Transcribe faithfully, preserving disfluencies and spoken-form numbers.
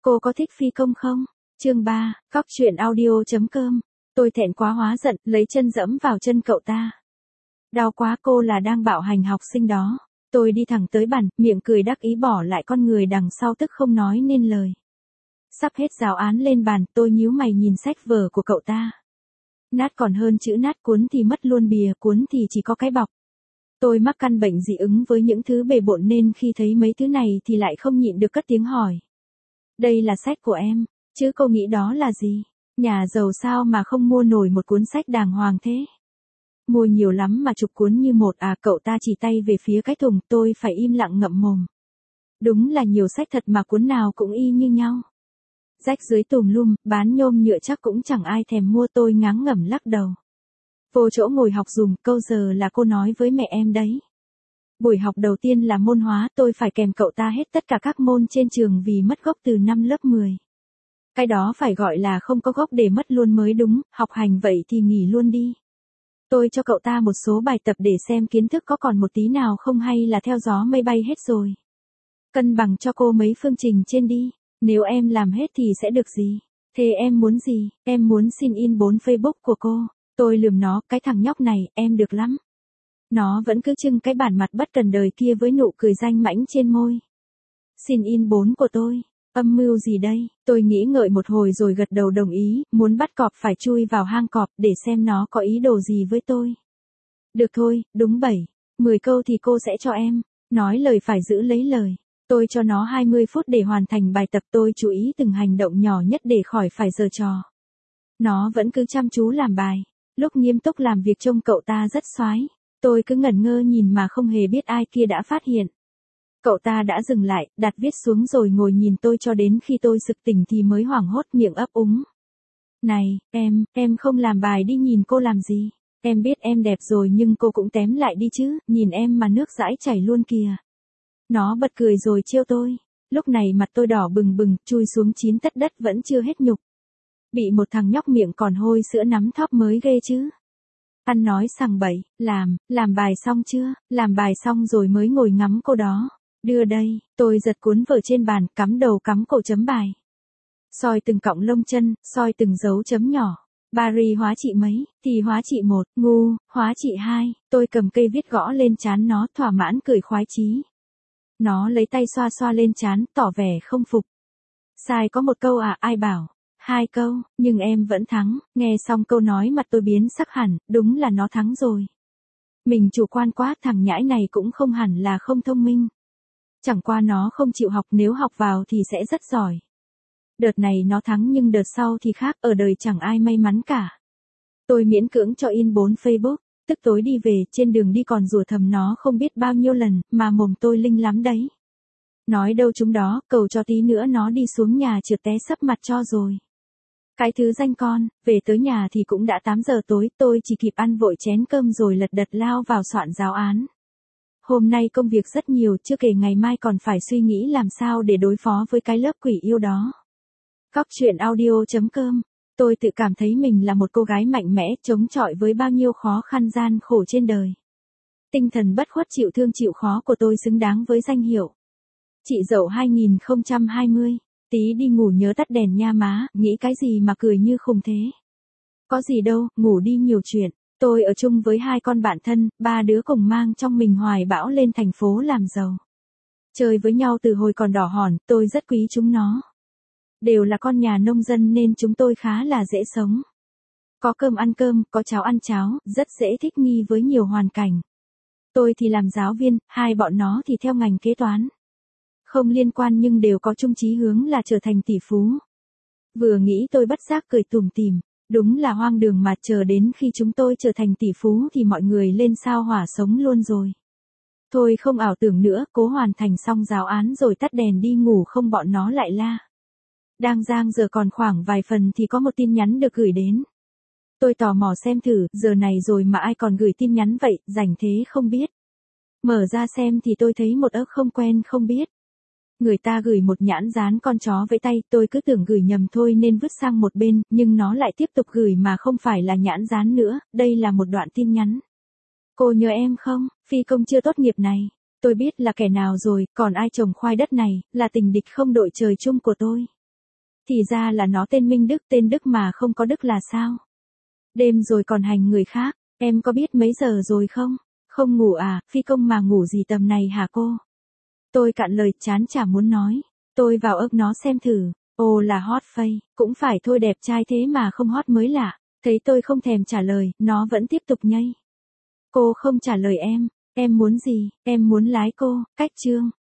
Cô có thích phi công không? Chương ba, cóc truyện audio chấm com. Tôi thẹn quá hóa giận, lấy chân dẫm vào chân cậu ta. Đau quá, cô là đang bạo hành học sinh đó. Tôi đi thẳng tới bàn, miệng cười đắc ý bỏ lại con người đằng sau tức không nói nên lời. Sắp hết giáo án lên bàn, tôi nhíu mày nhìn sách vở của cậu ta. Nát còn hơn chữ nát, cuốn thì mất luôn bìa, cuốn thì chỉ có cái bọc. Tôi mắc căn bệnh dị ứng với những thứ bề bộn nên khi thấy mấy thứ này thì lại không nhịn được cất tiếng hỏi. Đây là sách của em, chứ cô nghĩ đó là gì? Nhà giàu sao mà không mua nổi một cuốn sách đàng hoàng thế? Mua nhiều lắm mà chục cuốn như một à? Cậu ta chỉ tay về phía cái thùng, tôi phải im lặng ngậm mồm. Đúng là nhiều sách thật mà cuốn nào cũng y như nhau. Rách dưới tùm lum, bán nhôm nhựa chắc cũng chẳng ai thèm mua, tôi ngán ngẩm lắc đầu. Vô chỗ ngồi học dùm, câu giờ là cô nói với mẹ em đấy. Buổi học đầu tiên là môn hóa, tôi phải kèm cậu ta hết tất cả các môn trên trường vì mất gốc từ năm lớp mười. Cái đó phải gọi là không có gốc để mất luôn mới đúng, học hành vậy thì nghỉ luôn đi. Tôi cho cậu ta một số bài tập để xem kiến thức có còn một tí nào không hay là theo gió mây bay hết rồi. Cân bằng cho cô mấy phương trình trên đi, nếu em làm hết thì sẽ được gì? Thế em muốn gì? Em muốn xin in bốn Facebook của cô. Tôi lườm nó, cái thằng nhóc này, em được lắm. Nó vẫn cứ trưng cái bản mặt bất cần đời kia với nụ cười danh mãnh trên môi. Xin in bốn của tôi. Âm mưu gì đây? Tôi nghĩ ngợi một hồi rồi gật đầu đồng ý, muốn bắt cọp phải chui vào hang cọp để xem nó có ý đồ gì với tôi. Được thôi, đúng bảy, mười câu thì cô sẽ cho em. Nói lời phải giữ lấy lời. Tôi cho nó hai mươi phút để hoàn thành bài tập, tôi chú ý từng hành động nhỏ nhất để khỏi phải giở trò. Nó vẫn cứ chăm chú làm bài. Lúc nghiêm túc làm việc trông cậu ta rất xoái. Tôi cứ ngẩn ngơ nhìn mà không hề biết ai kia đã phát hiện. Cậu ta đã dừng lại, đặt viết xuống rồi ngồi nhìn tôi cho đến khi tôi sực tỉnh thì mới hoảng hốt miệng ấp úng. Này, em, em không làm bài đi, nhìn cô làm gì? Em biết em đẹp rồi nhưng cô cũng tém lại đi chứ, nhìn em mà nước dãi chảy luôn kìa. Nó bật cười rồi trêu tôi. Lúc này mặt tôi đỏ bừng bừng, chui xuống chín tấc đất vẫn chưa hết nhục. Bị một thằng nhóc miệng còn hôi sữa nắm thóp mới ghê chứ. Ăn nói sằng bậy, làm, làm bài xong chưa? Làm bài xong rồi mới ngồi ngắm cô đó. Đưa đây, tôi giật cuốn vở trên bàn, cắm đầu cắm cổ chấm bài. Soi từng cọng lông chân, soi từng dấu chấm nhỏ. Bari hóa trị mấy, thì hóa trị một, ngu, hóa trị hai. Tôi cầm cây viết gõ lên trán nó, thỏa mãn cười khoái chí. Nó lấy tay xoa xoa lên trán, tỏ vẻ không phục. Sai có một câu à? Ai bảo? Hai câu, nhưng em vẫn thắng. Nghe xong câu nói mặt tôi biến sắc hẳn, đúng là nó thắng rồi. Mình chủ quan quá, thằng nhãi này cũng không hẳn là không thông minh. Chẳng qua nó không chịu học, nếu học vào thì sẽ rất giỏi. Đợt này nó thắng nhưng đợt sau thì khác, ở đời chẳng ai may mắn cả. Tôi miễn cưỡng cho in bốn Facebook, tức tối đi về, trên đường đi còn rủa thầm nó không biết bao nhiêu lần, mà mồm tôi linh lắm đấy. Nói đâu chúng đó, cầu cho tí nữa nó đi xuống nhà trượt té sấp mặt cho rồi. Cái thứ danh con, về tới nhà thì cũng đã tám giờ tối, tôi chỉ kịp ăn vội chén cơm rồi lật đật lao vào soạn giáo án. Hôm nay công việc rất nhiều, chưa kể ngày mai còn phải suy nghĩ làm sao để đối phó với cái lớp quỷ yêu đó. Cóc truyện audio chấm com. Tôi tự cảm thấy mình là một cô gái mạnh mẽ, chống chọi với bao nhiêu khó khăn gian khổ trên đời. Tinh thần bất khuất chịu thương chịu khó của tôi xứng đáng với danh hiệu chị dậu hai không hai không. Tí đi ngủ nhớ tắt đèn nha má, nghĩ cái gì mà cười như khùng thế. Có gì đâu, ngủ đi nhiều chuyện. Tôi ở chung với hai con bạn thân, ba đứa cùng mang trong mình hoài bão lên thành phố làm giàu. Chơi với nhau từ hồi còn đỏ hòn, tôi rất quý chúng nó. Đều là con nhà nông dân nên chúng tôi khá là dễ sống. Có cơm ăn cơm, có cháo ăn cháo, rất dễ thích nghi với nhiều hoàn cảnh. Tôi thì làm giáo viên, hai bọn nó thì theo ngành kế toán. Không liên quan nhưng đều có chung chí hướng là trở thành tỷ phú. Vừa nghĩ tôi bất giác cười tủm tỉm, đúng là hoang đường mà, chờ đến khi chúng tôi trở thành tỷ phú thì mọi người lên sao hỏa sống luôn rồi. Thôi không ảo tưởng nữa, cố hoàn thành xong giáo án rồi tắt đèn đi ngủ không bọn nó lại la. Đang giang giờ còn khoảng vài phần thì có một tin nhắn được gửi đến. Tôi tò mò xem thử, giờ này rồi mà ai còn gửi tin nhắn vậy, rảnh thế không biết. Mở ra xem thì tôi thấy một ớt không quen không biết. Người ta gửi một nhãn dán con chó vẫy tay, tôi cứ tưởng gửi nhầm thôi nên vứt sang một bên, nhưng nó lại tiếp tục gửi mà không phải là nhãn dán nữa, đây là một đoạn tin nhắn. Cô nhớ em không, phi công chưa tốt nghiệp này. Tôi biết là kẻ nào rồi, còn ai trồng khoai đất này, là tình địch không đội trời chung của tôi. Thì ra là nó tên Minh Đức, tên Đức mà không có Đức là sao? Đêm rồi còn hành người khác, em có biết mấy giờ rồi không? Không ngủ à, phi công mà ngủ gì tầm này hả cô? Tôi cạn lời, chán chả muốn nói. Tôi vào ức nó xem thử. Ồ là hot face, cũng phải thôi, đẹp trai thế mà không hot mới lạ. Thấy tôi không thèm trả lời, nó vẫn tiếp tục nhây. Cô không trả lời em, em muốn gì, em muốn lái cô, cách chương.